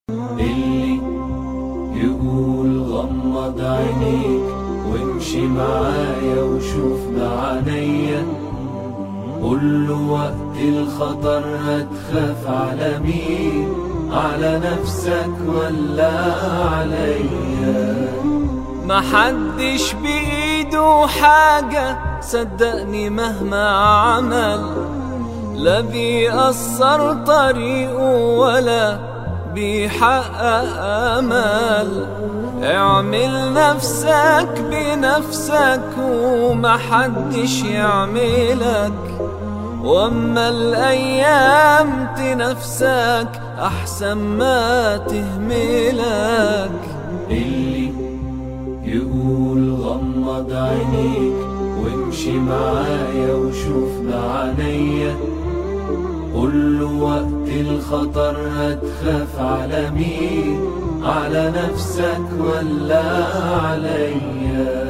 اللي يقول غمض عينيك وامشي معايا وشوف بعينيا، قوله وقت الخطر هتخاف على مين؟ على نفسك ولا عليا؟ محدش بإيده حاجة صدقني مهما عمل، لا بيأثر طريقه ولا بيحقق أمل. اعمل نفسك بنفسك ومحدش يعملك، واما الأيام تنافسك أحسن ما تهملك. اللي يقول غمض عينيك وامشي معايا وشوف بعينيا، قوله وقت الخطر هتخاف على مين؟ على نفسك ولا عليا؟